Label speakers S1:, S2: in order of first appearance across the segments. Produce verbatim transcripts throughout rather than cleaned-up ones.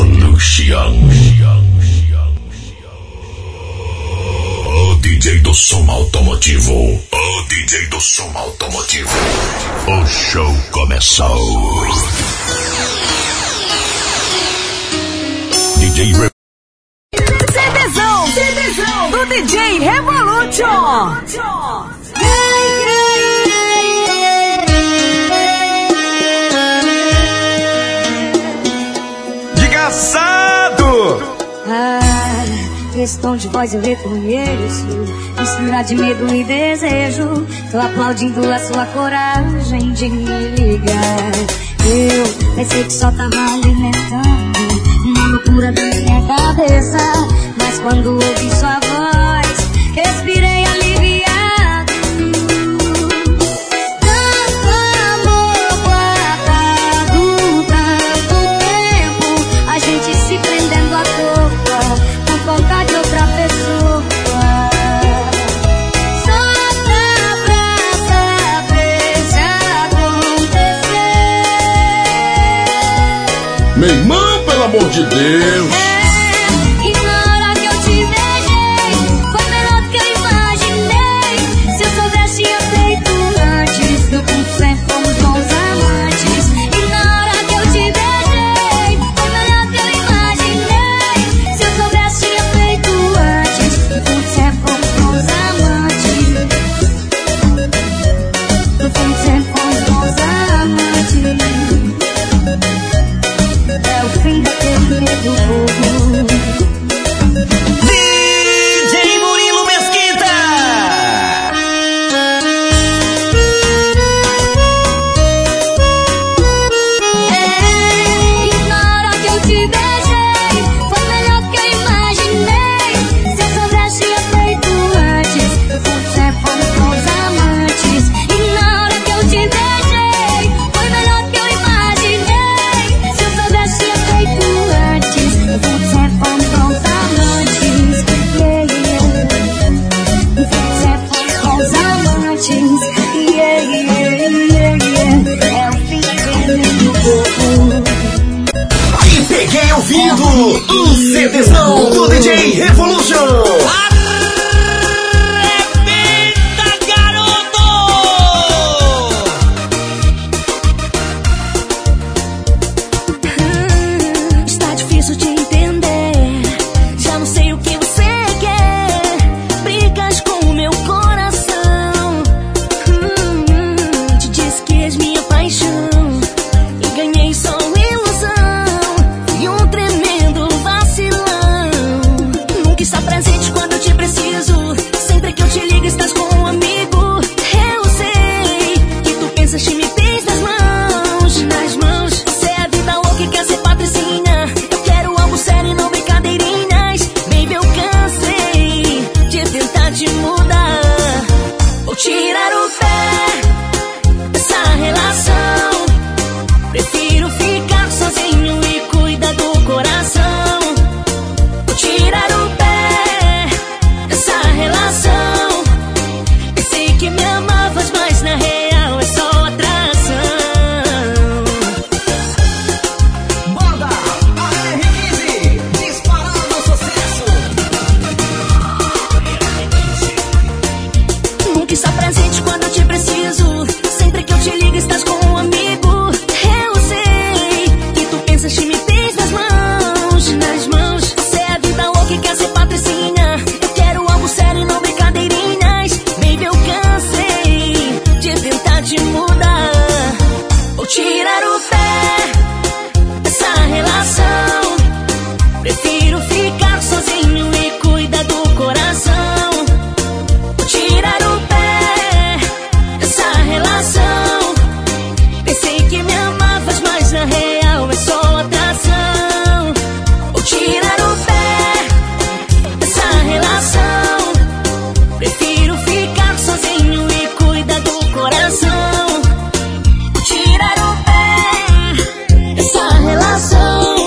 S1: Revolution. O D J do som automotivo. O D J do som automotivo. O show começou. D J Re...
S2: CDzão, CDzão do D J Revolution.
S3: Desgraçado!
S4: Ah, esse tom de voz eu reconheço, mistura de medo e desejo. Tô aplaudindo a sua coragem de me ligar. Eu pensei que só tava alimentando uma loucura da minha cabeça, mas quando ouvi sua voz, respirei aliviado. Tanto amor guardado, tanto tempo, a gente se prendendo à toa, com vontade de outra pessoa. Só dá pra saber se acontecer.
S1: Meu irmão, pelo amor de Deus.
S4: É, e na hora que eu te beijei, foi melhor do que eu imaginei. Se eu soubesse, tinha feito antes. No fundo sempre fomos bons amantes. E na hora que eu te beijei, foi melhor do que eu imaginei. Se eu soubesse, tinha feito antes. No fundo sempre fomos bons amantes. No fundo sempre fomos bons amantes. É o fim daquele medo bobo.
S3: D J Murilo Mesquita!
S4: É, e na hora que eu te beijei, foi melhor do que eu imaginei. Se eu soubesse, tinha feito antes. No fundo sempre fomos bons amantes. E na hora que eu te beijei, foi melhor do que eu imaginei. Se eu soubesse, tinha feito antes. No fundo sempre fomos bons amantes. Yeah, yeah. No fundo sempre fomos bons amantes. Yeah, yeah, yeah, yeah. É o fim daquele medo bobo.
S3: E peguei ouvindo o CDzão do D J Revolution! Arrebenta, garoto!
S4: Hum, Está difícil de entender. Já não sei o que você quer. Brigas com o meu coração. Hum, Te disse que és minha paixão e ganhei só ilusão e um tremendo vacilão. Nunca está presente quando eu te preciso. Sempre que eu te ligo estás com um amigo. Eu sei que tu pensas que me tens nas mãos, nas mãos. Você é a vida louca e quer ser patricinha. Eu quero algo sério e não brincadeirinhas. Baby, eu cansei de tentar te mudar ou tirar o pé dessa relação. Prefiro ficar sozinho e cuidar do coração. Ou tirar o pé dessa relação. Pensei que me amavas, mas na real é só atração.
S3: Banda A R quinze, disparando sucesso!
S4: Nunca está presente quando eu te preciso. Sempre que eu te ligo estás com um amigo. Eu sei que tu pensas que me tens nas mãos, nas mãos. Você é a vida louca e quer ser patricinha. Eu quero algo sério e não brincadeirinhas. Baby, eu cansei de tentar te mudar ou tirar o pé dessa relação. Prefiro ficar sozinho e cuidar do coração. Ou tirar o pé dessa relação. Pensei que me amavas, mas na real é só atração. Ou tirar o pé dessa relação. Prefiro ficar sozinho e cuidar do coração. Ou tirar o pé dessa relação.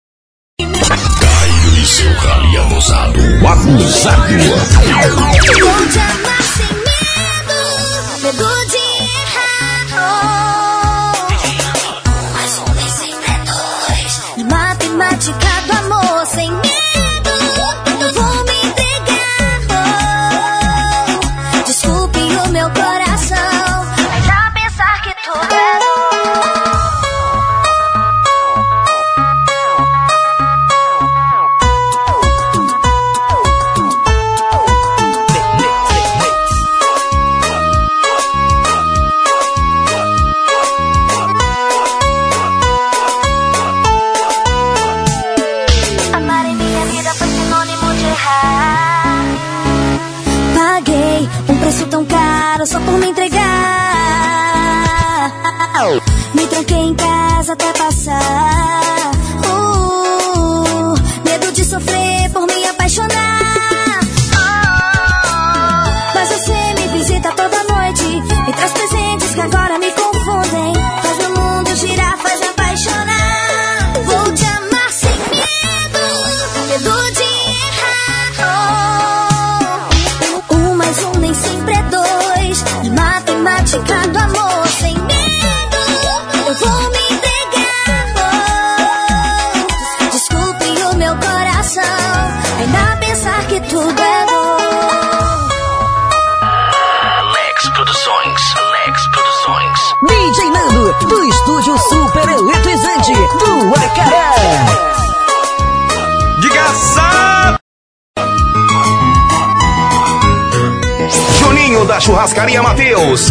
S1: Caio e seu rally abusado. Abusado.
S4: Vou te amar sem medo, medo de errar. Oh. Mais um vez sempre é dois. matemática do amor sem medo. Eu vou me entregar. Oh, desculpe o meu coração, mas já pensar que tudo é tão caro só por me entregar. Me tranquei em casa até passar. uh, Medo de sofrer por me apaixonar. uh, Mas você me visita toda noite, me traz presentes que agora me confundem. Faz meu mundo girar, faz me apaixonar. Vou te amar sem medo, medo de um nem sempre é dois. Matemática do amor sem medo. Eu vou me entregar. Oh, desculpe o meu coração, ainda pensar que tudo é bom.
S1: Lex Produções, Lex Produções.
S2: D J Nando, do estúdio super eletrizante do Acaré.
S3: Diga essa! Juninho da Churrascaria Mateus.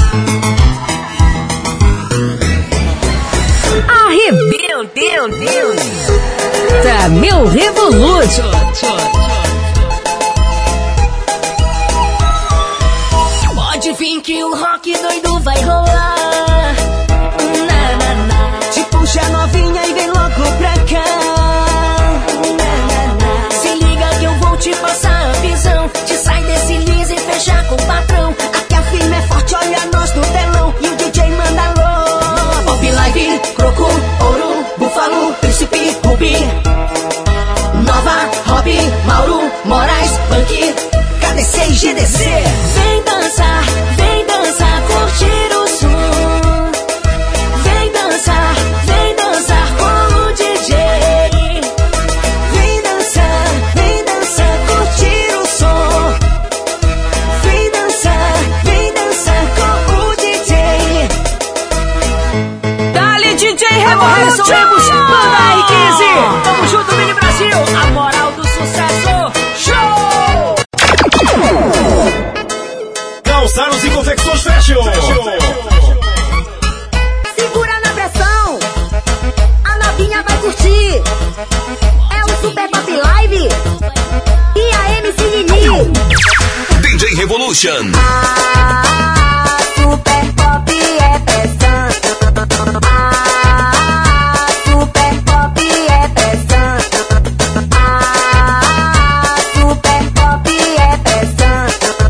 S2: Arrebenta, tá meu Revolution.
S4: Pode vir que o rock doido vai rolar. Na, na, na.
S2: Te puxa novinha e vem logo pra cá.
S4: Na, na, na. Se liga que eu vou te passar a visão. Te sai desse liso e fecha com o patrão.
S2: Aqui a firma é forte, olha nós no telão. E o D J manda alô.
S4: Pop Live, Croco, Ouro, Búfalo, Príncipe, Rubi, Nova, Hobby, Mauro, Moraes, Punk,
S2: K D C e G D C.
S4: Vem dançar, vem dançar, curtir o som. Vem dançar, vem dançar com o D J.
S2: Vem dançar, vem dançar, curtir o som. Vem dançar, vem dançar com o D J. Dali D J Revolution, Banda R quinze. Tamo junto, Mini Brasil, a moral do sucesso. Show!
S3: Calçados e confecções Fashion.
S5: Segura na pressão, a novinha vai curtir. É o Super Pop Live e a M C Nini.
S1: D J Revolution.
S5: Ah, Super Pop é pressão. Ah, Super Pop é pressão. Ah, Super Pop é pressão.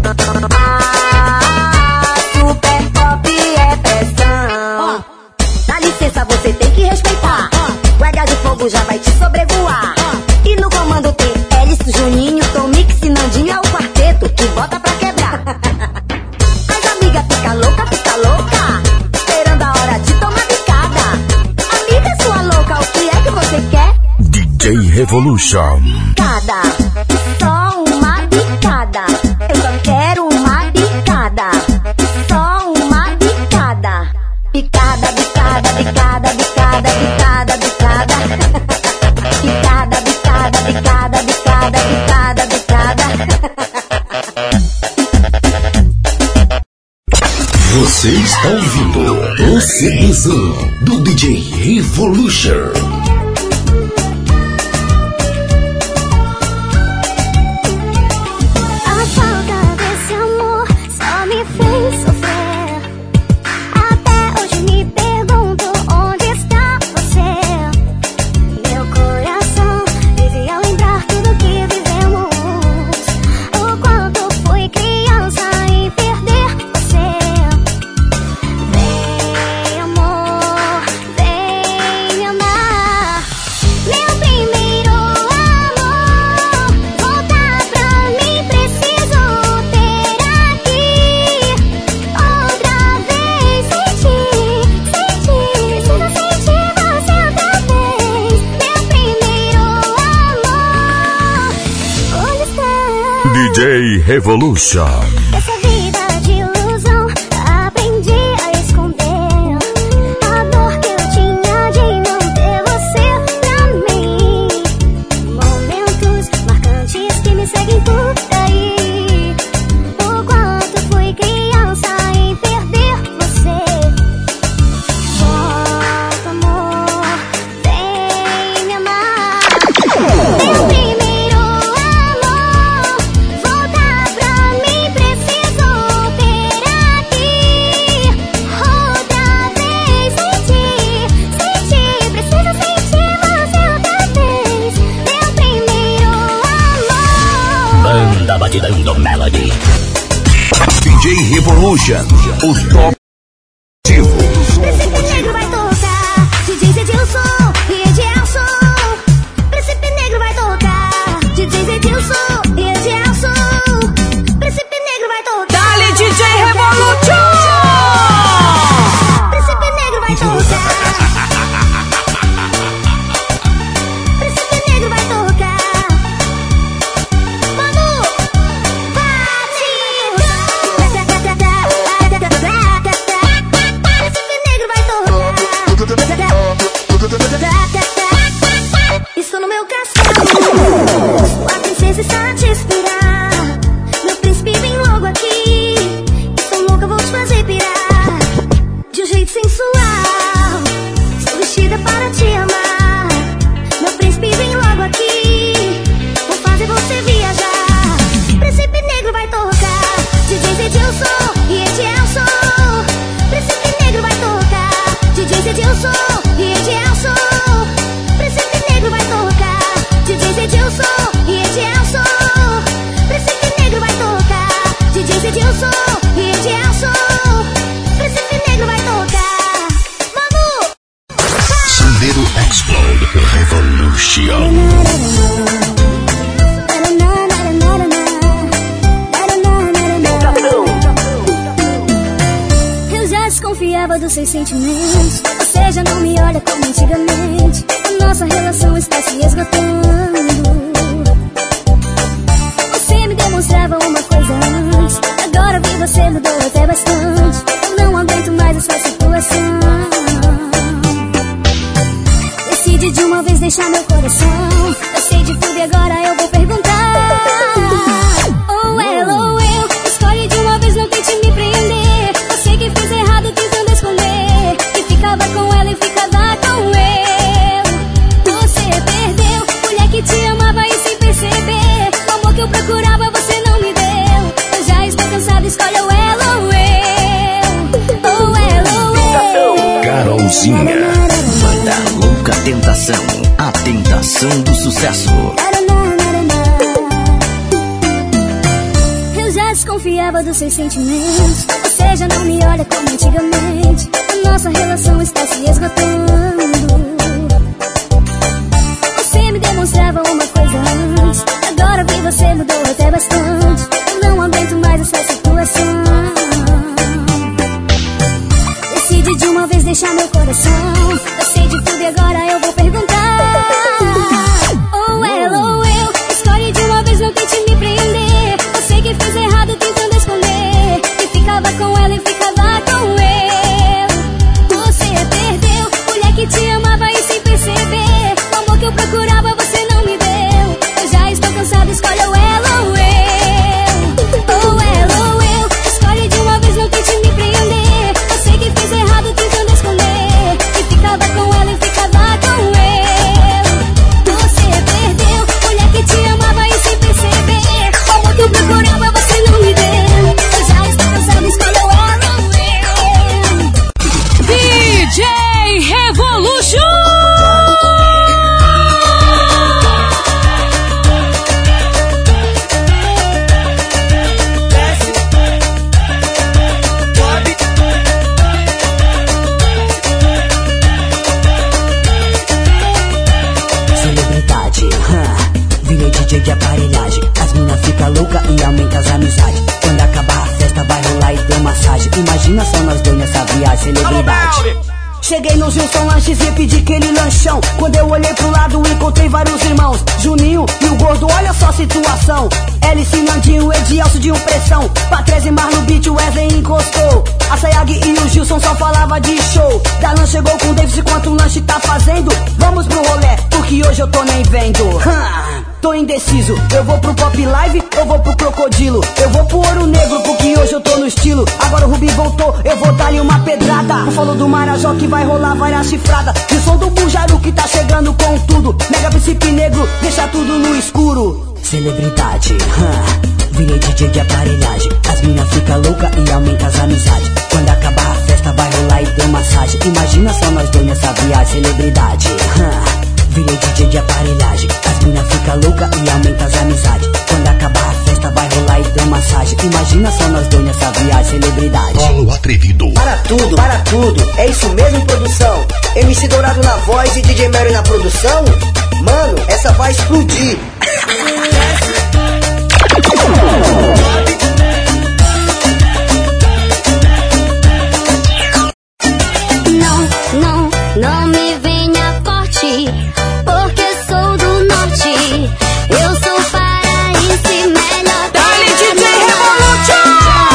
S5: Ah, Super Pop é pressão. Dá licença, você tem que respeitar. O H de fogo já vai te sobrevoar. E no comando tem Hélice, Juninho, Tom Mix e Nandinho. É o quarteto que bota pra quebrar. As amigas fica louca, fica louca, esperando a hora de tomar bicada. Amiga sua louca, o que é que você quer?
S1: D J Revolution.
S5: Bicada, só uma bicada. Eu só quero uma bicada, só uma bicada. Bicada, bicada, bicada, bicada, bicada, bicada. Bicada, bicada, bicada, bicada, bicada, bicada.
S1: Você está ouvindo o CDzão do D J Revolution.
S4: A falta desse amor só me fez sofrer. Até hoje me pergunto onde está você. Meu coração vive a lembrar tudo que vivemos. O quanto fui criança em perder você. Vem amor, vem me amar.
S1: J Revolution.
S4: Essa vida de ilusão, aprendi a esconder a dor que eu tinha de não ter você pra mim. Momentos marcantes que me seguem por aí. O quanto fui criança em perder você. Volta, amor, vem me amar. Meu primeiro amor, volta pra mim, preciso ter aqui. Outra vez sentir, sentir, preciso sentir você outra vez. Meu primeiro amor.
S3: Banda Batidão Melody. D J Revolution, o top ativo.
S4: Príncipe Negro vai tocar, D J Zedilson e Edielson. Príncipe Negro vai tocar, D J Zedilson e Edielson. Príncipe Negro vai tocar.
S2: Dale D J Revolution.
S4: Príncipe Negro vai tocar. Príncipe Negro vai tocar. Manu, bate. Príncipe Negro vai tocar. Estou no meu castelo, sua princesa está a te esperar. Meu príncipe vem logo aqui, estou louca, vou te fazer pirar. De um jeito sensual, estou vestida para te amar. Meu príncipe vem logo aqui, vou fazer você viajar. Príncipe Negro vai tocar, D J Zedilson e Edielson. Príncipe Negro vai tocar, D J Zedilson e Edielson. Príncipe Negro vai tocar, D J Zedilson e Edielson. Príncipe Negro vai tocar, D J Zedilson e Edielson. Príncipe Negro vai tocar. Manu!
S1: Sandero Explode Revolution.
S4: Eu já desconfiava dos seus sentimentos. Você já não me olha como antigamente. A nossa relação está se esgotando. Você me demonstrava uma coisa antes, agora vi você mudou até bastante. Eu não aguento mais essa situação. Decide de uma vez deixar meu coração. Eu sei de tudo e agora eu vou perguntar. Ou ela ou eu, escolhe de uma vez, não tente me prender. Eu sei que fiz errado tentando esconder, que ficava com ela e ficava com eu. Você perdeu, mulher que te amava e sem perceber. O amor que eu procurava você não me deu. Eu já estou cansada, escolhe ou ela ou eu. Ou ela ou eu.
S3: Carolzinha, banda Louca Tentação, a tentação do sucesso.
S4: Eu já desconfiava dos seus sentimentos. Você já não me olha como antigamente. A nossa relação está se esgotando. Você me demonstrava uma coisa antes, agora vi você mudou até bastante. Eu não aguento mais essa situação. Decide de uma vez deixar meu coração. Eu sei de tudo e agora eu vou perguntar. Ou ela ou eu, escolhe de uma vez, não tente me prender. Eu sei que fiz errado tentando esconder, que ficava com ela e ficava com eu. Você perdeu, mulher que te amava e sem perceber. O amor que eu procurava você não me deu. Eu já estou cansada, escolhe ou ela ou eu. Ou ela ou eu, escolhe de uma vez, não tente me prender. Eu sei que fiz errado tentando esconder, que ficava com ela e ficava com eu. Você perdeu, mulher que te amava e sem perceber. O amor que eu procurava você não me deu. Eu já estou cansada, escolhe ou ela ou eu.
S2: D J Revolution.
S6: Celebridade, huh? Virei D J de aparelhagem. As minas ficam loucas e aumenta as amizades. Quando acabar a festa vai rolar e ter massagem. Imagina só nós dois nessa viagem, celebridade. Cheguei no Gilson Lanches e pedi aquele lanchão. Quando eu olhei pro lado encontrei vários irmãos, Juninho e o Gordo, olha só a situação. L C Nandinho, Edielso de um pressão. Patrese, Marlon Beat, o Wesley encostou. A Sayag e o Gilson só falava de show. Darlan chegou com o Davis, quanto o lanche tá fazendo. Vamos pro rolê, porque hoje eu tô nem vendo. Hum, tô indeciso, eu vou pro Pop Live, eu vou pro Crocodilo. Eu vou pro Ouro Negro, porque hoje eu tô no estilo. Agora o Rubi voltou, eu vou dar-lhe uma pedrada. O falou do Marajó que vai rolar várias chifradas. E o som do Bujaru que tá chegando com tudo. Mega Príncipe Negro, deixa tudo no escuro.
S7: Celebridade, hum, virei D J de aparelhagem. As mina fica louca e aumenta as amizades. Quando acabar a festa vai rolar e deu massagem. Imagina só nós dois nessa viagem. Celebridade, hum, virei D J de aparelhagem. As mina fica louca e aumenta as amizades. Quando acabar a festa vai rolar e deu massagem. Imagina só nós dois nessa viagem. Celebridade.
S1: Paulo Atrevido.
S8: Para tudo, para tudo. É isso mesmo, produção. M C Dourado na voz e D J Mary na produção. Mano, essa vai explodir.
S4: Não, não, não me venha forte, porque sou do norte. Eu sou paraense, melhor.
S2: Dale D J Revolution!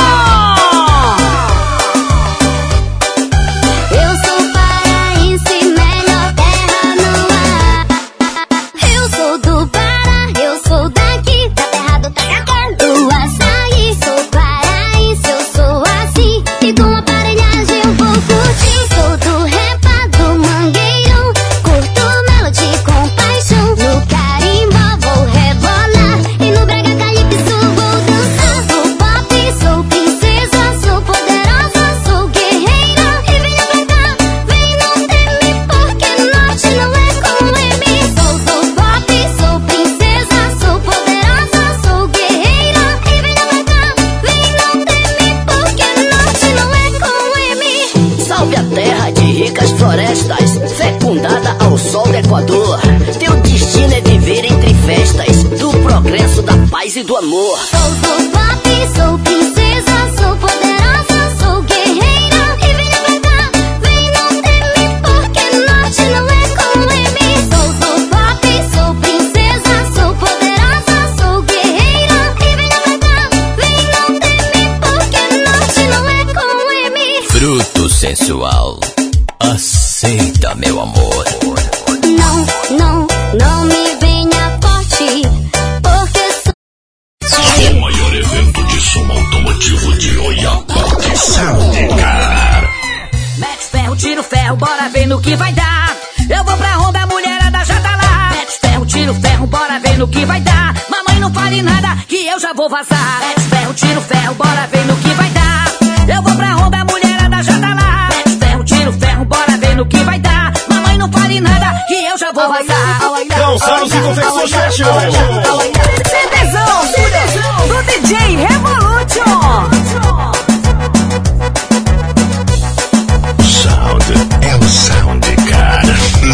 S4: Eu sou paraense, melhor terra no ar. Eu sou do Pará, eu sou daqui, da terra do tacacá, do açaí. Sou paraense, eu sou assim, e com aparelhagem eu vou curtir. Sou do Repa, do Mangueirão, curto melody com paixão. No carimbó vou rebolar, e no brega calypso vou dançar. Sou pop, sou princesa, sou poderosa, sou guerreira. E venha pra cá, vem, não teme, porque norte não é com M. Sou do pop, sou princesa, sou poderosa, sou guerreira. E venha pra cá, vem, não teme, porque norte não é com M.
S9: Salve a terra de ricas florestas, fecundada ao sol do Equador. Teu destino é viver entre festas, do progresso, da paz e do amor.
S4: Sou do pop, sou princesa, sou poderosa, sou guerreira. E venha pra cá, vem, não teme, porque norte não é com M. Sou do pop, sou princesa, sou poderosa, sou guerreira. E venha pra cá, vem, não teme, porque norte não é com M.
S10: Fruto sensual, aceita meu amor.
S4: Não, não, não me venha forte, porque sou...
S1: O maior evento de som automotivo de Oiapoque, Soundcar.
S2: Mete ferro, tiro ferro, bora ver no que vai dar. Eu vou pra onda, a mulherada já tá lá. Mete ferro, tiro ferro, bora ver no que vai dar. Mamãe não fale nada, que eu já vou vazar. Mete ferro, tiro ferro, bora ver no que vai dar. Eu vou pra onda, a mulherada já tá lá. Mete ferro, tiro ferro, bora ver no que vai dar. Mamãe não fale nada, que eu já vou vazar.
S3: Calçados e confecções fashion.
S2: CDzão, CDzão do D J Revolution.
S1: Sound é o Soundcar.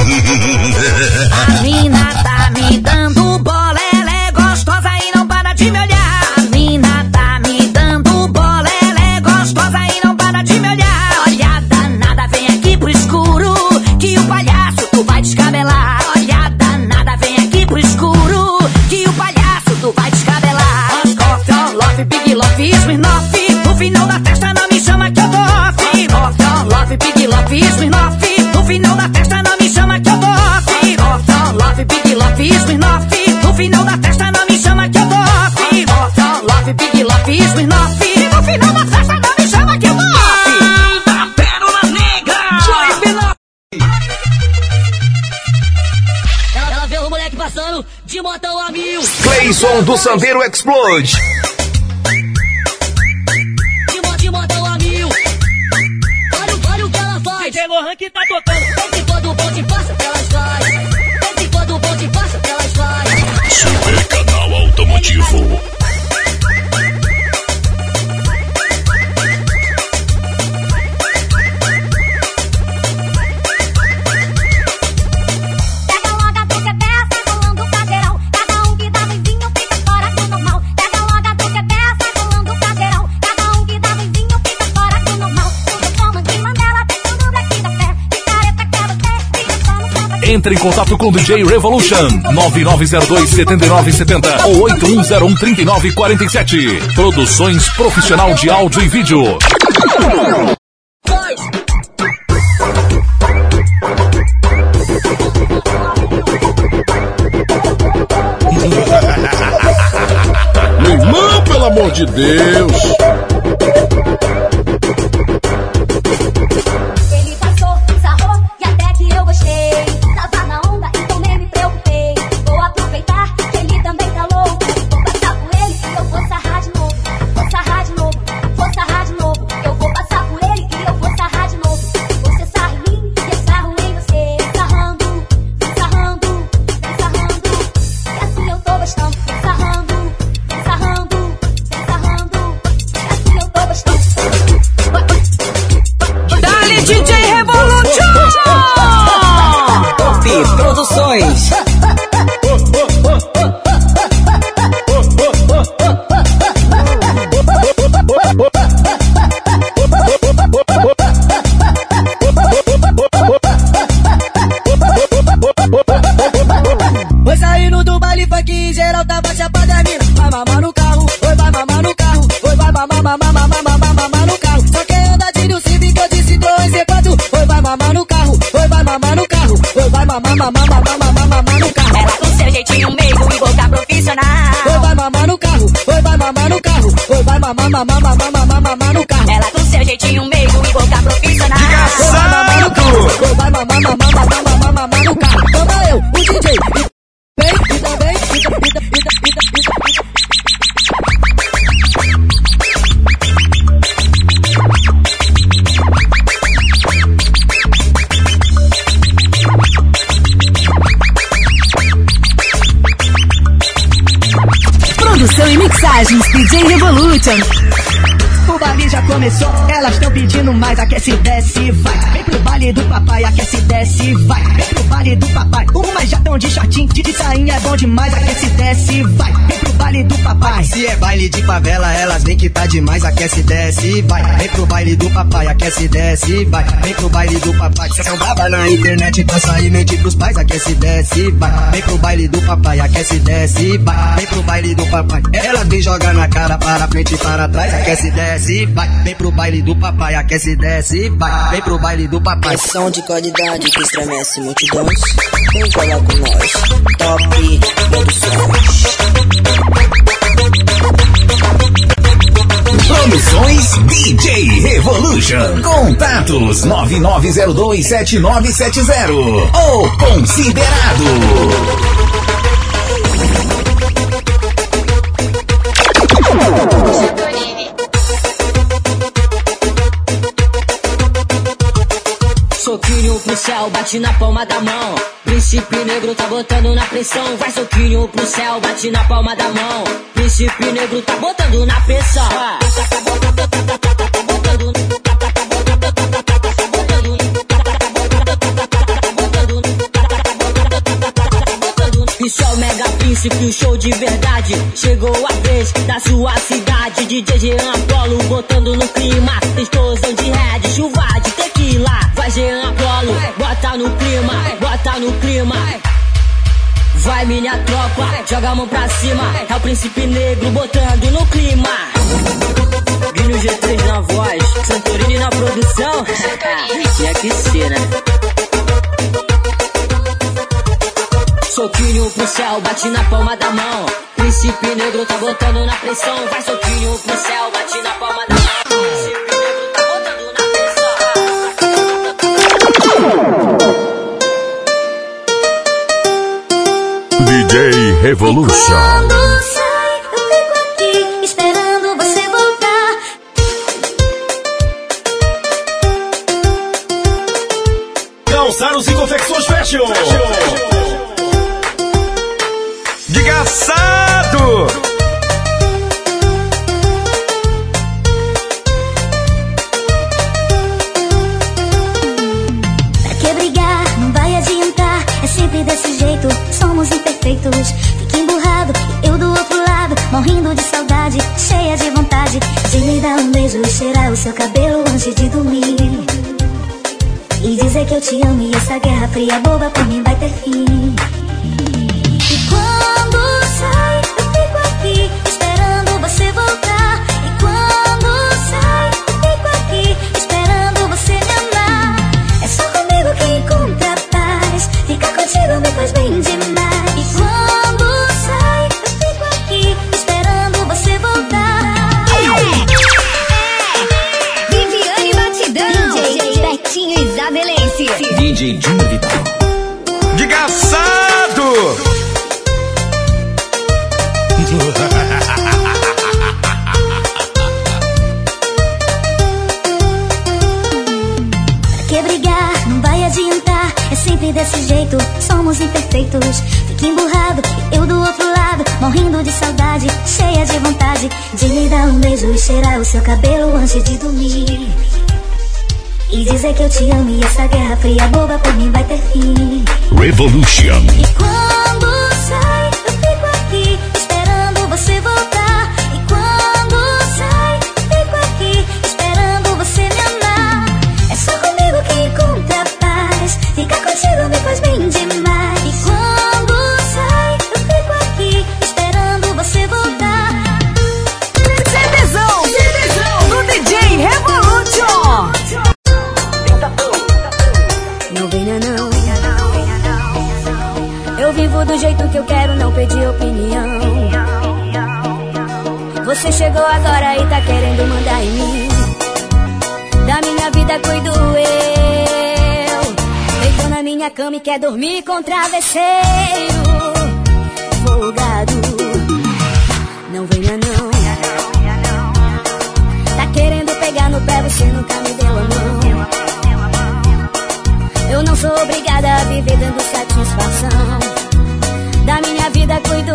S2: A mina tá me dando bola, ela é gostosa e não para de me olhar. A mina tá me dando bola, ela é gostosa e não para de me olhar. Olha danada, vem aqui pro escuro, que o palhaço tu vai descabelar. Olha danada, vem aqui pro escuro, que o palhaço tu vai descabelar. Off, on, love, big love, Smirnoff. No final da festa não me chama que eu tô off. Off, on, love, big love, Smirnoff. No final da festa não me chama que eu tô off. Off, on, love, big love, Smirnoff. No final da festa não me chama que eu tô off. Off, on, love, big love, Smirnoff. No final da festa não me chama que eu tô off. Da Pérola Negra, Joy Smirnoff.
S9: Ela, ela vê o moleque passando de motão a mil.
S3: Cleison do Sandeiro Explode.
S9: De mo- de motão a mil. Olha, o- olha o que ela faz. D J Lohan que tá tocando. Desde quando o bonde passa, que elas faz. Desde quando o bonde passa, que elas faz.
S1: Super Canal Automotivo.
S4: Pega logo a do que peça, rolando o cadeirão. Cada um que dá vizinho fica fora do normal. Pega logo a do que peça, rolando o cadeirão. Cada um que dá vizinho fica fora do normal. Tudo forma de Mandela, tem tudo daqui da fé. Picareta
S11: Entre em contato com o D J Revolution nove nove zero dois sete nove sete zero ou oito um zero um três nove quatro sete. Produções Profissional de Áudio e Vídeo.
S12: Meu irmão, pelo amor de Deus.
S4: Ele passou, sarrou e até que eu gostei. Tava na onda, então nem me preocupei. Vou aproveitar que ele também tá louco. Vou passar por ele e eu vou sarrar de novo. Vou sarrar de novo, vou sarrar de novo. Eu vou passar por ele e eu vou sarrar de novo. Você sarra em mim e eu sarro em você. Sarrando, vem sarrando, vem sarrando. E assim eu tô gostando. Vem sarrando, vem sarrando, vem sarrando. E assim eu tô gostando.
S2: Dale D J Revolution!
S6: Top Produções.
S7: Foi saindo do baile funk em geral, tava chapada a mina. Vai mamar no carro, oi, vai mamar no carro. Oi, vai mamar, mamar, mamar, mamar, mamar no carro. Só quem anda de New Civic ou de Citroën C quatro. Oi, vai mamar no carro, oi, vai mamar no carro. Oi, vai mamar, mamar, mamar, mamar, mamar no carro.
S2: Ela com seu jeitinho meigo e boca profissional.
S7: Oi, vai mamar no carro, oi, vai mamar no carro. Oi, vai mamar, mamar, mamar, mamar, mamar no carro.
S2: Ela com seu jeitinho meigo e boca profissional.
S7: Oi, vai mamar no carro, oi, vai mamar, mamar, mamar, mamar, mamar no carro. Toma eu, o D J. Vem, e também, e também, e também, e também.
S2: Produção e mixagens D J Revolution.
S7: O baile já começou, elas estão pedindo mais. Aquece, desce, vai. Vem pro baile do papai, aquece, desce, vai. Vem pro baile do papai. Umas já tão de shortinho, de sainha é bom demais. Aquece, desce, vai. Vem pro baile do papai.
S13: Se é baile de favela, elas vem que tá demais. Aquece, desce, vai. Vem pro baile do papai, aquece, desce, vai. Vem pro baile do papai. Cê são brava na internet, então sair mente pros pais. Aquece, desce, vai. Vem pro baile do papai, aquece, desce, vai. Vem pro baile do papai. Elas vem jogar na cara, para frente e para trás. Aquece, desce, vai. Vem pro baile do papai, aquece, desce, vai. Vem pro baile do papai.
S6: Som de qualidade que estremece multidões. Vem colar com nós. Top Produções.
S3: Produções D J Revolution. Contatos nove nove zero dois sete nove sete zero. O Considerado.
S9: Soquinho pro céu, bate na palma da mão. Príncipe negro tá botando na pressão. Vai soquinho pro céu, bate na palma da mão. Príncipe negro tá botando na pressão. Isso é o Mega Príncipe, o show de verdade. Chegou a vez da sua cidade. D J Jean Apollo botando no clima. Explosão de red, chuva de tequila. Vai Jean Apollo, bota no clima, bota no clima. Vai minha tropa, joga a mão pra cima. É o Príncipe Negro botando no clima. Guinho G três na voz, Santorini na produção. Tinha que ser, né? Soquinho pro céu, bate na palma da mão. Príncipe Negro tá botando na pressão. Vai soquinho pro céu, bate na palma da mão. Príncipe Negro tá botando na pressão.
S3: D J Revolution.
S4: Quando sai, eu fico aqui esperando você voltar.
S3: Calçados e confecções Fashion. Desgraçado!
S4: Pra que brigar? Não vai adiantar. É sempre desse jeito, somos imperfeitos. Fica emburrado, eu do outro lado, morrendo de saudade, cheia de vontade de lhe dar um beijo e cheirar o seu cabelo antes de dormir. E dizer que eu te amo e essa guerra fria boba por mim vai ter fim. E quando sai, eu fico aqui esperando você voltar. E quando sai, eu fico aqui esperando você me amar. É só comigo que encontra paz. Ficar contigo me faz bem demais. E quando sai, eu fico aqui esperando você voltar.
S2: Viviane Batidão, D J Betinho Isabelense,
S3: D J Júnior Vital.
S12: Desgraçado!
S4: Pra que brigar? Não vai adiantar. É sempre desse jeito, somos imperfeitos. Fica emburrado, eu do outro lado, morrendo de saudade, cheia de vontade de lhe dar um beijo e cheirar o seu cabelo antes de dormir. E dizer que eu te amo e essa guerra fria boba por mim vai ter fim.
S1: Revolution.
S4: E quando sai, eu fico aqui esperando você voltar. E quando sai, eu fico aqui esperando você me amar. É só comigo que encontra paz. Ficar contigo me faz bem demais. E quando sai, eu fico aqui esperando você voltar.
S2: CDzão, CDzão do D J Revolution.
S4: Não venha não, eu vivo do jeito que eu quero, não pedi opinião. Você chegou agora e tá querendo mandar em mim. Da minha vida cuido eu. Deitou na minha cama e quer dormir com travesseiro. Folgado, não venha não. Tá querendo pegar no pé, você nunca me deu a mão. Eu não sou obrigada a viver dando satisfação. Da minha vida cuido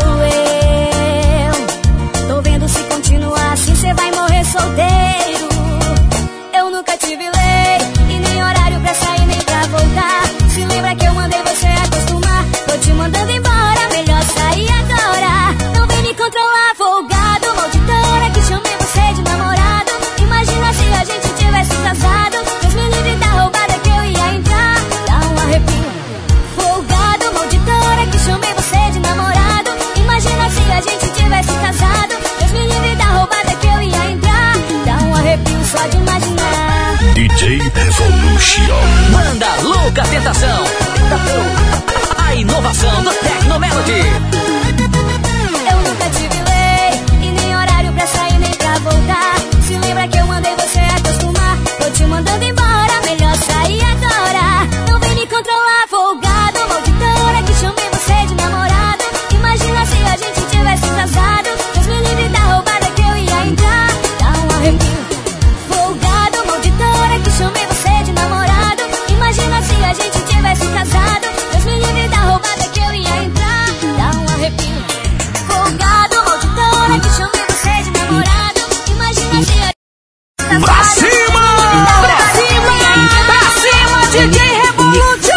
S4: eu. Tô vendo se continuar assim cê vai morrer solteiro. Eu nunca tive lei e nem horário pra sair nem pra voltar. Se lembra que eu mandei você acostumar. Tô te mandando embora, melhor sair agora. Não vem me controlar, folgado, malditora, que chamei você de namorado. Imagina se a gente tivesse casado. Deus me livre da roubada que eu ia entrar. Dá um arrepio. Folgado, malditora, que chamei você de namorado. Imagina se a gente tivesse casado. Deus me livre da roubada que eu ia entrar. Dá um arrepio só de imaginar.
S1: D J Revolution.
S3: Banda Louca Tentação. A inovação do Tecno Melody.
S4: Eu nunca tive lei e nem horário pra sair nem pra voltar. Se lembra que eu mandei você acostumar. Tô te mandando embora, melhor sair agora. Não vem me controlar, folgado, malditora, que chamei você de namorado. Imagina se a gente tivesse casado. Deus me livre da roubada que eu ia entrar. Dá um arrepio. Folgado, malditora, que chamei você de namorado. Imagina se a gente tivesse casado. Deus me livre da roubada que eu ia entrar. Dá um arrepio. Folgado, malditora, que chamei você de namorado. Imagina se a gente
S2: Pra cima! Pra cima! Pra cima, D J Revolution!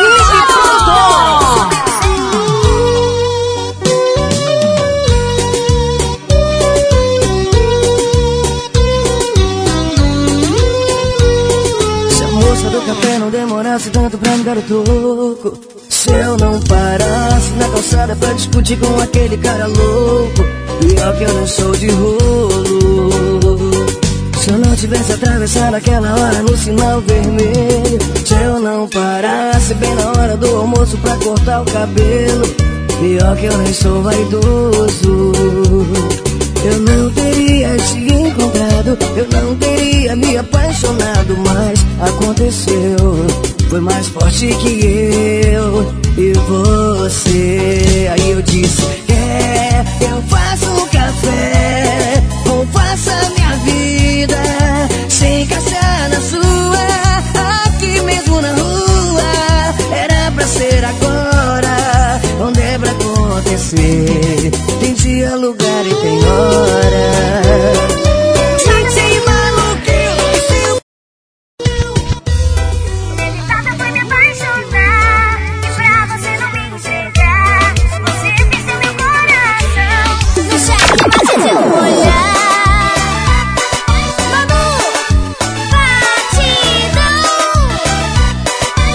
S13: Se a moça do café não demorasse tanto pra me dar o toco, se eu não parasse na calçada pra discutir com aquele cara louco, pior que eu não sou de rolo. Se eu não tivesse atravessado aquela hora no sinal vermelho, se eu não parasse bem na hora do almoço pra cortar o cabelo, pior que eu nem sou vaidoso. Eu não teria te encontrado, eu não teria me apaixonado, mas aconteceu, foi mais forte que eu e você. Aí eu disse, é, eu faço um café, ou faça minha vida, sem caçar na sua, aqui mesmo na rua. Era pra ser agora, onde é pra acontecer, tem dia, lugar e tem hora. Gente maluquinho, seu
S4: Delicada foi me apaixonar, e pra você não me enxergar. Você fez meu coração no cheque, mas de um olhar. Babu, batidão.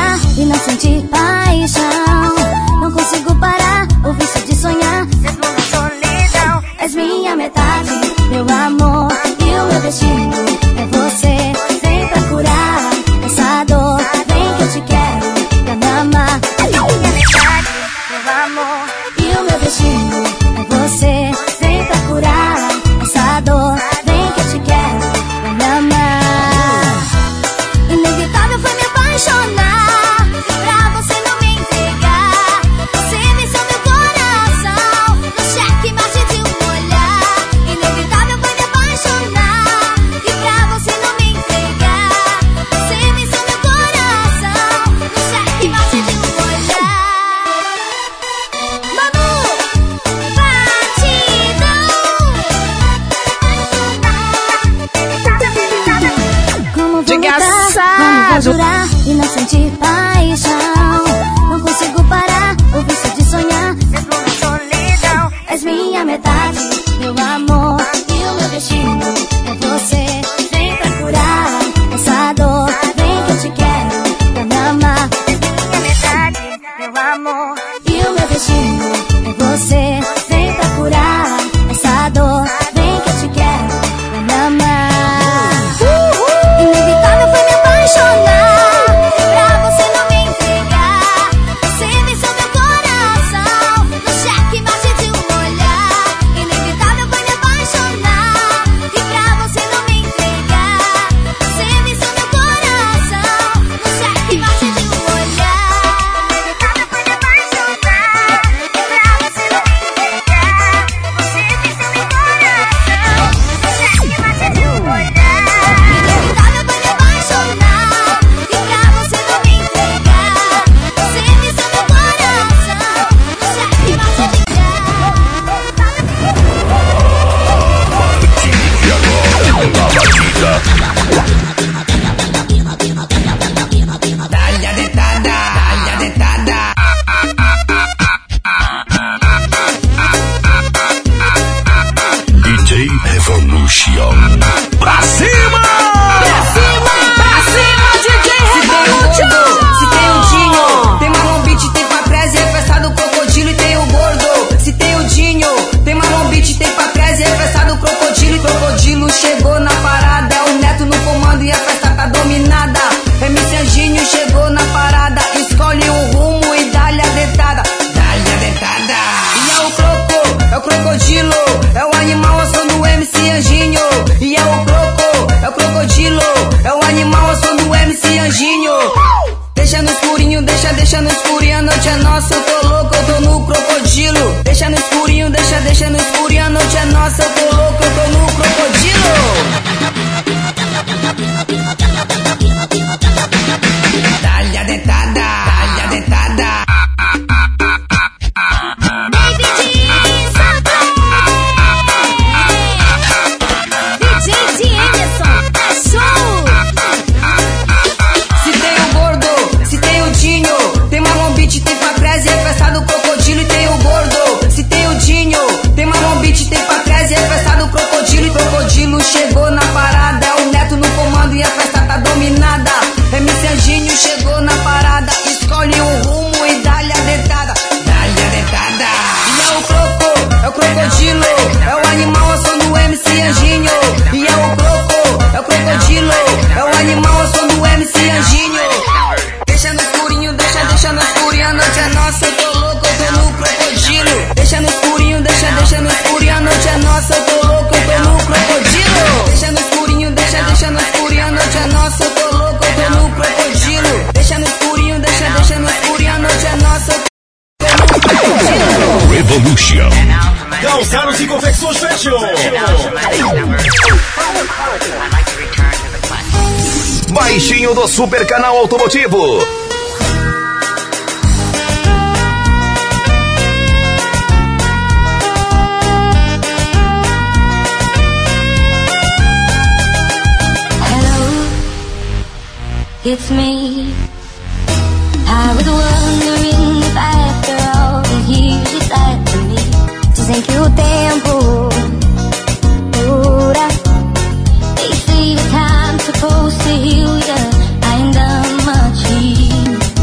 S4: durar e não sentir paixão. Não consigo parar o vício de sonhar. Mesmo na solidão, és minha metade, meu amor e o meu destino é você. Vem pra curar essa dor, vem que eu te quero pra me amar. És minha metade, meu amor e o meu destino é você. Vem pra curar essa dor, vem que eu te quero pra me amar. Inevitável foi me apaixonar, pra você não me entregar. Você venceu meu coração no cheque mate de um olhar. Inevitável foi me apaixonar, e pra você não me entregar. Você venceu meu coração no cheque mate de um olhar. Vamos, vamos jurar e não sentir paixão. Não consigo parar o vício de sonhar. Mesmo na solidão, és minha metade, meu amor e o meu destino é você. Vem pra curar essa dor, vem que eu te quero pra me amar. És minha metade, meu amor e o meu destino é você. Vem pra curar essa dor, vem que eu te quero pra me amar. Inevitável foi me apaixonar, pra você não me entregar. Você venceu meu coração no cheque mate de um olhar. Inevitável foi me apaixonar, e pra você não me entregar. Você venceu meu coração no cheque mate de um olhar. Inevitável foi me apaixonar, e pra você não me entregar. Você venceu meu coração no cheque mate de um olhar. Inevitável foi me apaixonar, e pra você não me entregar. Você venceu meu coração no cheque mate de um olhar.
S13: Dá-lhe a dentada, dá-lhe a dentada.
S1: D J Revolution.
S11: Pra cima!
S4: Pra cima, pra cima, D J
S13: Se tem o gordo, se tem o Dinho, tem Marlon Beat, tem Patrese, é festa do crocodilo e tem o gordo. Se tem o Dinho, tem Marlon Beat, tem Patrese, é festa do crocodilo e crocodilo chegou na parada. É o Neto no comando e a festa tá dominada. M C Anjinho chegou na parada, escolhe o rumo e dá-lhe a dentada. Dá-lhe a dentada. E é o croco, é o crocodilo, é o animal assando o M C Anjinho. E é o croco, é o crocodilo, é o animal assando o M C Anjinho. Deixa no escurinho, deixa, deixa no escurinho, a noite é nossa, eu tô louco, eu tô no crocodilo. Deixa no escurinho, deixa, deixa no escurinho, a noite é nossa, eu tô louco, eu tô no crocodilo. Dá-lhe a dentada, dá-lhe a dentada. Se tem o gordo, se tem o Dinho, tem Marlon Beat, tem Patrese, é festa do crocodilo e tem o gordo. Se tem o Dinho, tem Marlon Beat, tem Patrese, é festa do crocodilo e crocodilo chegou na parada. É o Neto no comando e a festa tá dominada. M C Anjinho chegou na parada, escolhe o rumo e dá-lhe a dentada. Dá-lhe a dentada. E é o croco, é o crocodilo, é o animal assando o M C Anjinho. E é o croco, é o crocodilo, é o animal assando o M C Anjinho. Deixa no escurinho, deixa, deixa no escurinho, a noite é nossa, eu tô louco, eu tô no crocodilo. Deixa no escurinho, deixa, deixa no escurinho, a noite é nossa, eu tô louco, eu tô no crocodilo. Deixa no escurinho, deixa, deixa no escurinho, a noite é nossa, eu tô louco, eu tô no crocodilo. Deixa no escurinho, deixa, deixa no escurinho, a noite é nossa, eu tô no crocodilo.
S1: Revolution.
S11: Calçados e confecções fashion.
S3: Baixinho do Super Canal Automotivo.
S4: It's me. I was wondering if after all these years you said to me, dizem que o tempo dura. They say the time's supposed to heal ya. I ain't done much healing.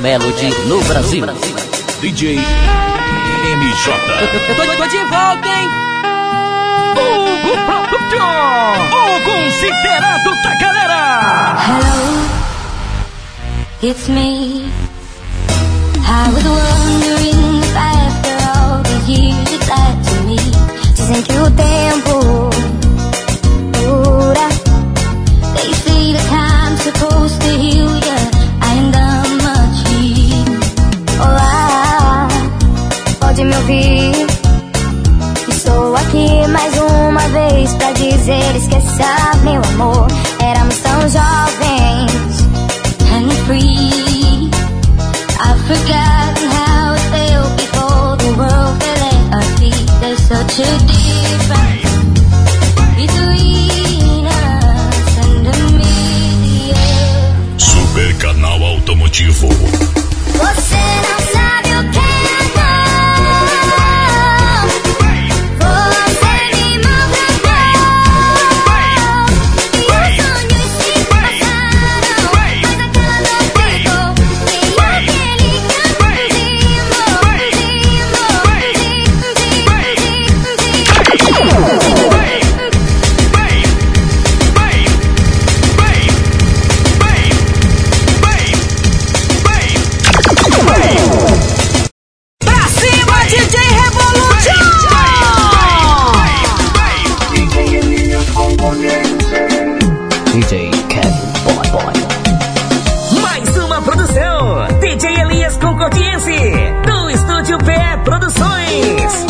S10: Melody no Brasil.
S11: D J M J.
S9: Eu tô, tô de volta, hein?
S3: Hugo Produtor, o considerado da galera.
S4: Hello, it's me. I was wondering if after all the years you'd like to me. Dizem que o tempo dura. They say the time's supposed to heal ya. I ain't done much healing. Olá, pode me ouvir? Estou aqui mais uma vez pra dizer: esqueça, meu amor. Éramos tão jovens and free. I've forgotten how it felt before the world fell at our feet. There's such a difference between us and a million.
S1: Super Canal Automotivo.
S4: Você não sabe o que é amor. Você me maltratou. E os sonhos se passaram, mas aquela dor ficou. E aquele
S2: Pra cima, D J Revolution!
S10: D J Kevin Boy Boy.
S3: Mais uma produção. D J Elias Concordiense, do Estúdio P E Produções.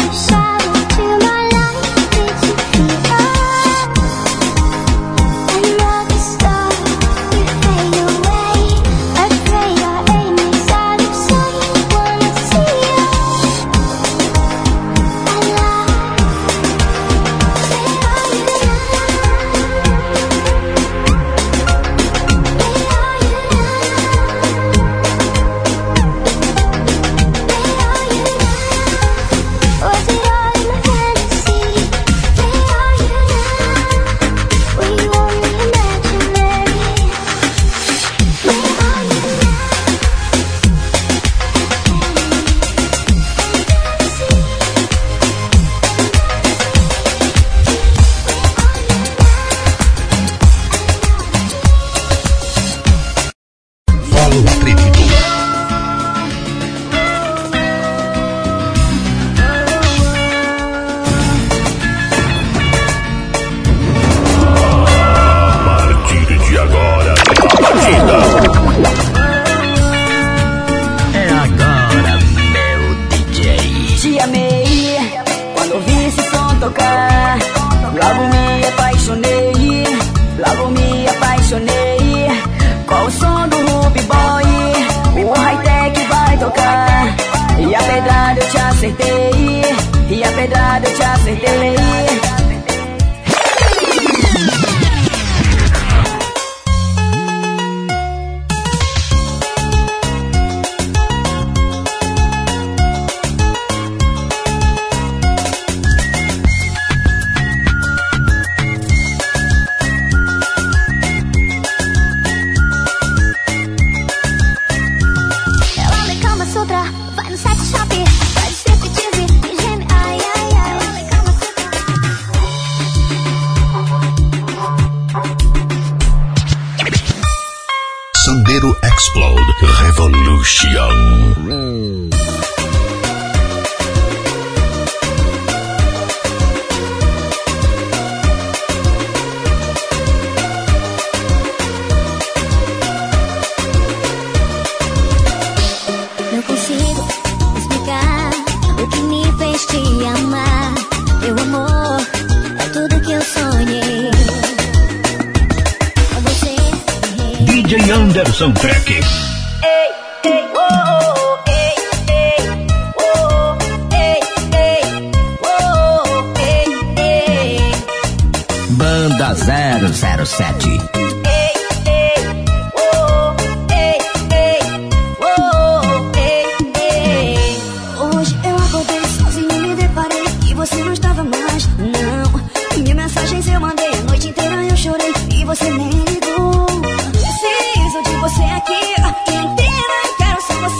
S1: Sandero Explode Revolution.
S4: Não consigo explicar o que me fez te amar. Meu amor é tudo que eu sonhei. Com você.
S1: D J Anderson Track.
S3: Banda zero zero sete.
S4: Hoje eu acordei sozinho e me deparei que você não estava mais. Não, mil mensagens eu mandei a noite inteira, eu chorei e você nem ligou. Preciso de você aqui inteira, quero ser você.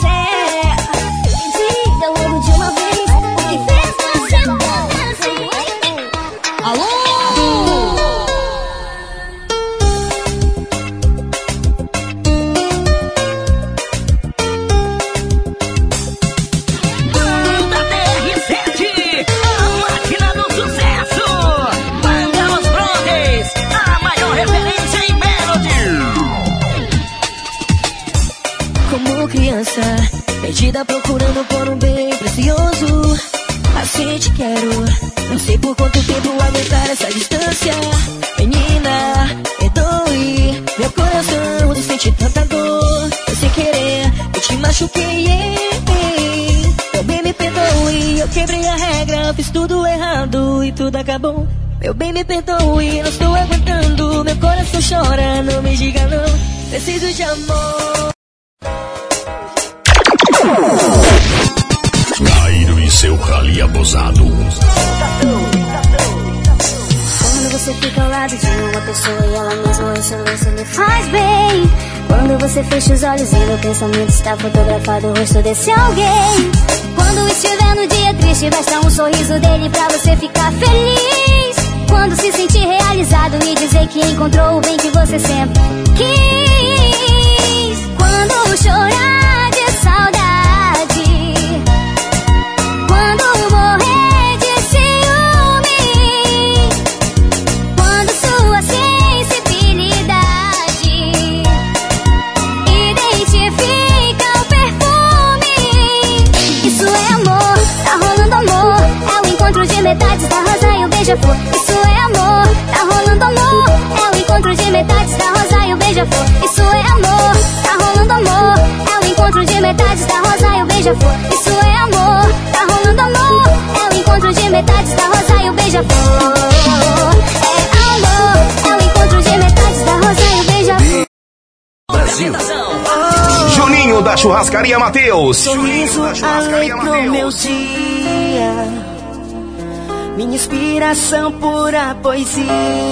S4: quero. Não sei por quanto tempo aguentar essa distância. Menina, perdoe meu coração, não sente tanta dor. Eu sem querer, eu te machuquei. Também me perdoe, eu quebrei a regra, fiz tudo errado e tudo acabou. Meu bem, me perdoe, não estou aguentando. Meu coração chora, não me diga não. Preciso de amor.
S1: Nairo e seu rali abusado.
S5: Quando você fica ao lado de uma pessoa e ela mesma isso me faz bem. Quando você fecha os olhos e meu pensamento está fotografado o rosto desse alguém. Quando estiver no dia triste, basta um sorriso dele pra você ficar feliz. Quando se sentir realizado e dizer que encontrou o bem que você sempre quis. Quando chorar de saudade, quando morrer de ciúme, quando sua sensibilidade identifica o perfume. Isso é amor, tá rolando amor. É o encontro de metades da rosa e o beija-flor. Isso é amor, tá rolando amor. É o encontro de metades da rosa e o beija-flor. Isso é amor, tá rolando amor. É o encontro de metades da rosa e o beija-flor. Isso é amor, tá rolando amor. É o encontro de metades da rosa e o beija-flor. É amor, é o encontro de metades da rosa e o beija-flor.
S3: Brasil. Juninho da Churrascaria Mateus.
S8: Sorriso alegra o meu dia, minha inspiração pura poesia.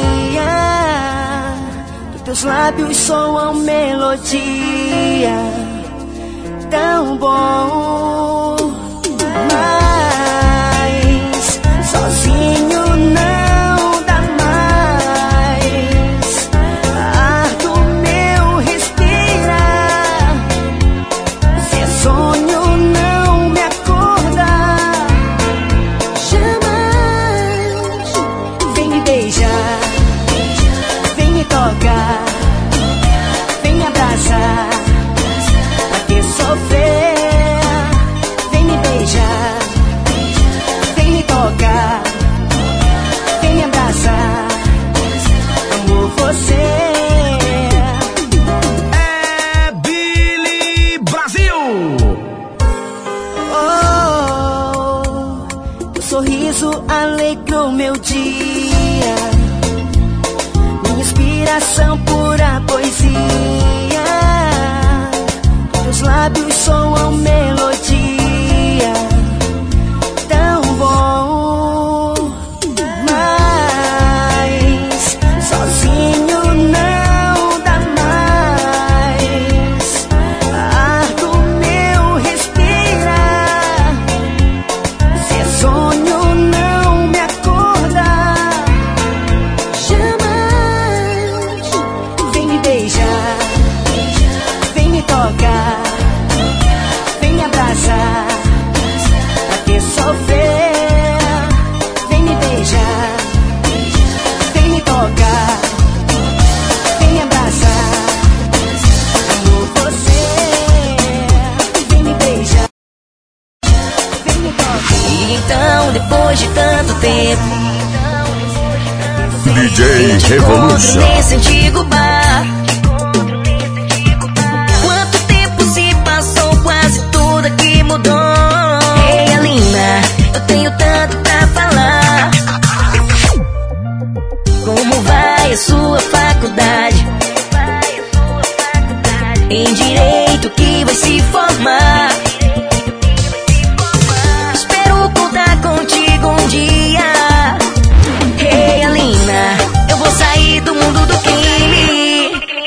S8: Dos teus lábios soam melodia, tão bom. Mas sozinho não dá mais. Ar do meu respirar. Se é sonho não me acorda. Jamais. Vem me beijar, vem me tocar, vem me abraçar. Pra que sofrer? Vem me beijar, vem me tocar, vem me abraçar. Amo você.
S3: É Billy Brasil.
S8: Oh, teu sorriso alegrou meu dia, minha inspiração pura poesia. Teus lábios soam melodia, tão bom. Mas sozinho não dá mais. Ar do meu respirar. Se é sonho não me acorda. Jamais. Vem me beijar, vem me tocar, vem me abraçar. Pra que sofrer? Vem me beijar, vem me tocar, vem me abraçar. Amo você. Vem me beijar, vem me tocar.
S4: E então, depois de tanto tempo,
S1: D J Revolution.
S4: nesse antigo bar. Quanto tempo se passou, quase tudo aqui mudou. Ei, Alina, eu tenho tanto pra falar. Como vai a sua faculdade? Em direito que vai se formar. Espero contar contigo um dia. Ei, Alina, eu vou sair do mundo do crime.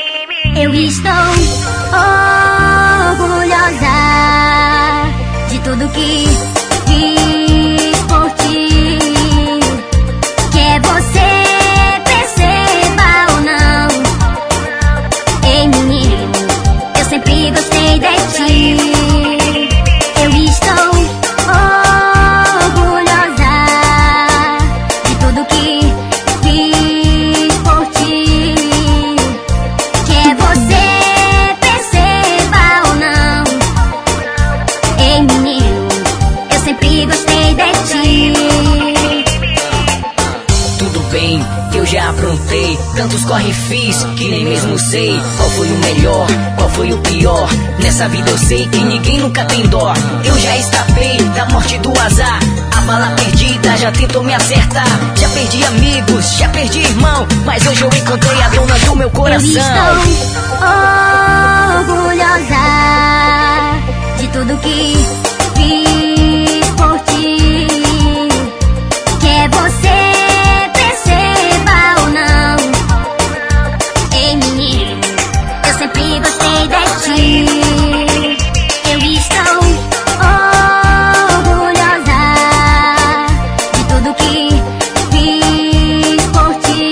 S9: já aprontei, tantos corre fiz que nem mesmo sei qual foi o melhor, qual foi o pior. Nessa vida eu sei que ninguém nunca tem dó. Eu já escapei da morte do azar, a bala perdida já tentou me acertar. Já perdi amigos, já perdi irmão, mas hoje eu encontrei a dona do meu coração.
S4: Eu estou orgulhosa de tudo que fiz por ti. Quer você perceba ou não, ei menino, eu sempre gostei de ti. Eu estou orgulhosa de tudo que fiz por ti.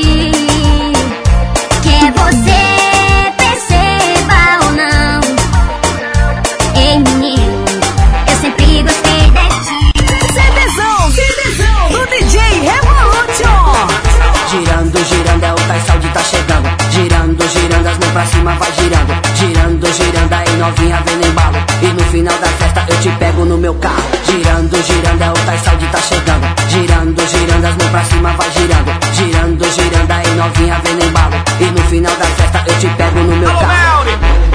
S4: Quer você perceba ou não, ei menino, eu sempre gostei de ti.
S2: CDzão, CDzão do D J Revolution.
S6: Girando, girando, é o Tais Saúde tá chegando. Girando, girando, as mãos pra cima vai girando. Girando, girando, aí novinha vem no embalo. E no final da festa eu te pego no meu carro. Girando, girando, é o Tais Saúde tá chegando. Girando, girando, as mãos pra cima vai girando. Girando, girando, aí novinha vem no embalo. E no final da festa eu te pego no meu carro.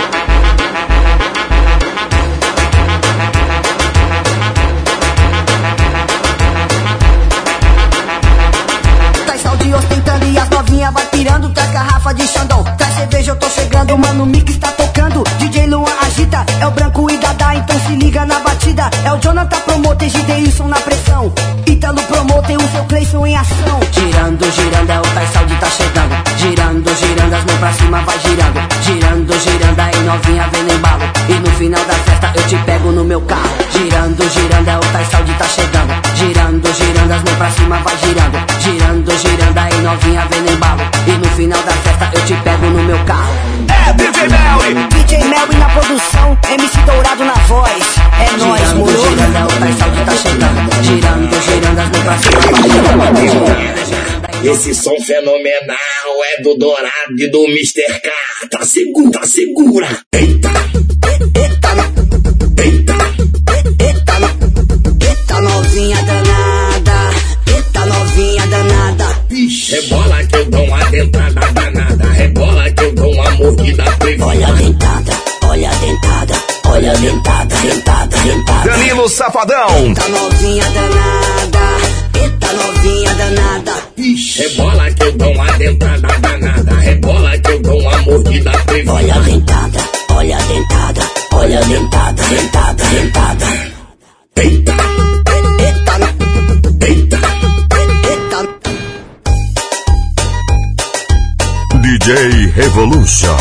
S6: Ostentando e as novinhas vai pirando. Traz garrafa de Xandão, traz cerveja, eu tô chegando. Mano, o mix tá tocando, D J Luan agita. É o Branco e Dada, então se liga na batida. É o Jonathan Promoter, Gideilson na pressão. Ítalo Promoter, o seu Cleison em ação. Girando, girando, é o Tais Saúde tá chegando. Girando, girando, as mãos pra cima vai girando. Girando, girando, aí novinha vem no embalo. E no final da festa eu te pego no meu carro. Girando, girando, é o Tais Saúde tá chegando. Girando, girando, as mãos pra cima vai girando. Girando, girando, aí novinha vem no embalo. E no final da festa eu te pego no meu carro.
S3: É D J Melly,
S6: D J Melly na produção, M C Dourado na voz. É nóis, moro. Girando, girando, é o Tais Saúde tá chegando. Girando, girando, as mãos pra cima vai girando.
S1: Esse som fenomenal é do Dourado e do mister K. Tá segura, tá segura. Eita,
S6: eita, eita, eita, eita, novinha danada. Eita, novinha danada.
S1: Rebola que eu dou uma dentada danada. Rebola que eu dou uma mordida privada.
S6: Olha a dentada, olha a dentada, olha a dentada, dentada, dentada.
S3: Danilo Safadão.
S6: Eita, novinha danada. Eita, novinha danada.
S1: Rebola que eu dou uma dentada danada. Rebola que eu dou uma mordida privada.
S6: Olha a dentada, olha a dentada, olha a dentada, dentada, dentada.
S1: Eita,
S6: eita,
S1: eita,
S6: eita.
S3: D J Revolution.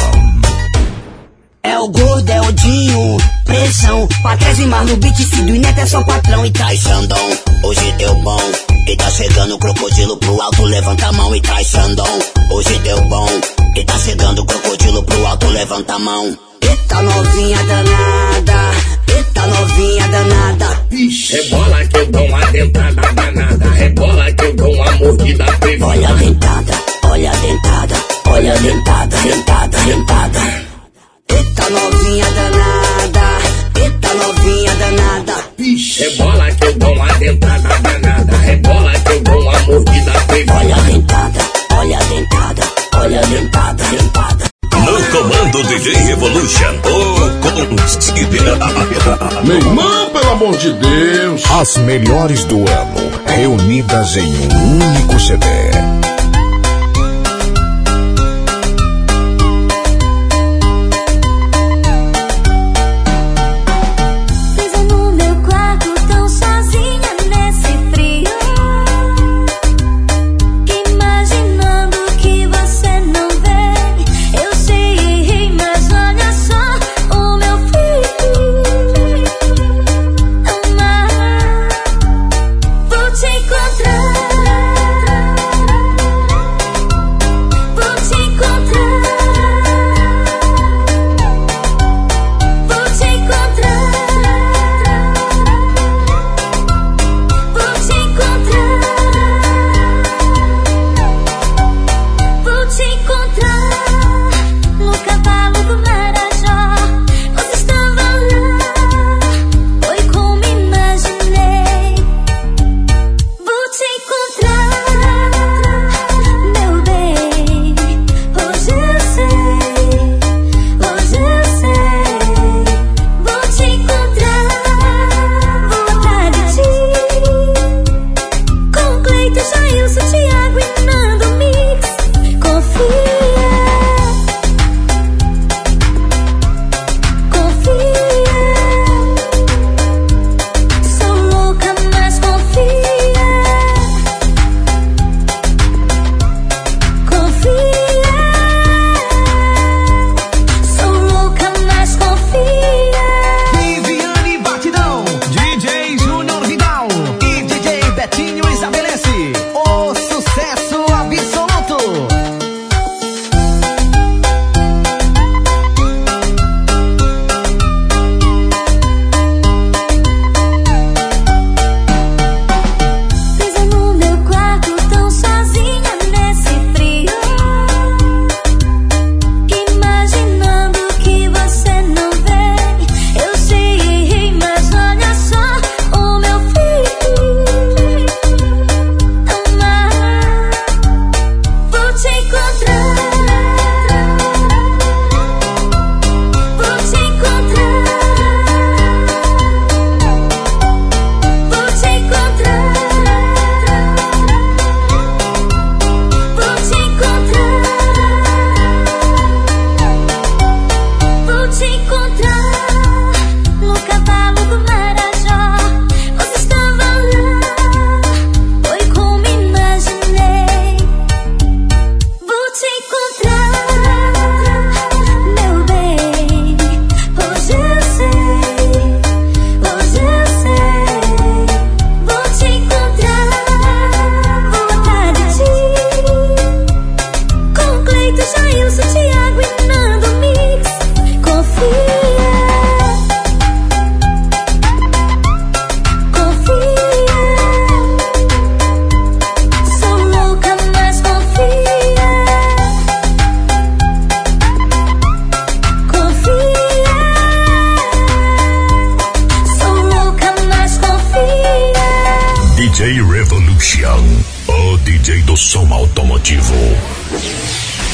S6: É o gordo, é o Dinho, pressão. Pra trás e mais no beat, Cido e Neto é só patrão. E traz Xandão, hoje deu bom. E tá chegando o crocodilo pro alto, levanta a mão e traz Xandão. Hoje deu bom. E tá chegando o crocodilo pro alto, levanta a mão. Eita, novinha danada. Eita, novinha danada.
S1: Rebola que eu dou uma dentada danada. Rebola que eu dou uma mordida privada.
S6: Olha a dentada, olha a dentada, olha a dentada, dentada, dentada. Eita, novinha danada. Eita, novinha danada.
S1: Rebola que eu dou uma dentada danada. Rebola que eu dou uma mordida privada.
S6: Olha a dentada, olha a dentada, olha a dentada, dentada.
S3: No comando D J Revolution, o considerado.
S12: Meu irmão, pelo amor de Deus.
S3: As melhores do ano, reunidas em um único C D.
S1: D J Revolution, o D J do som automotivo.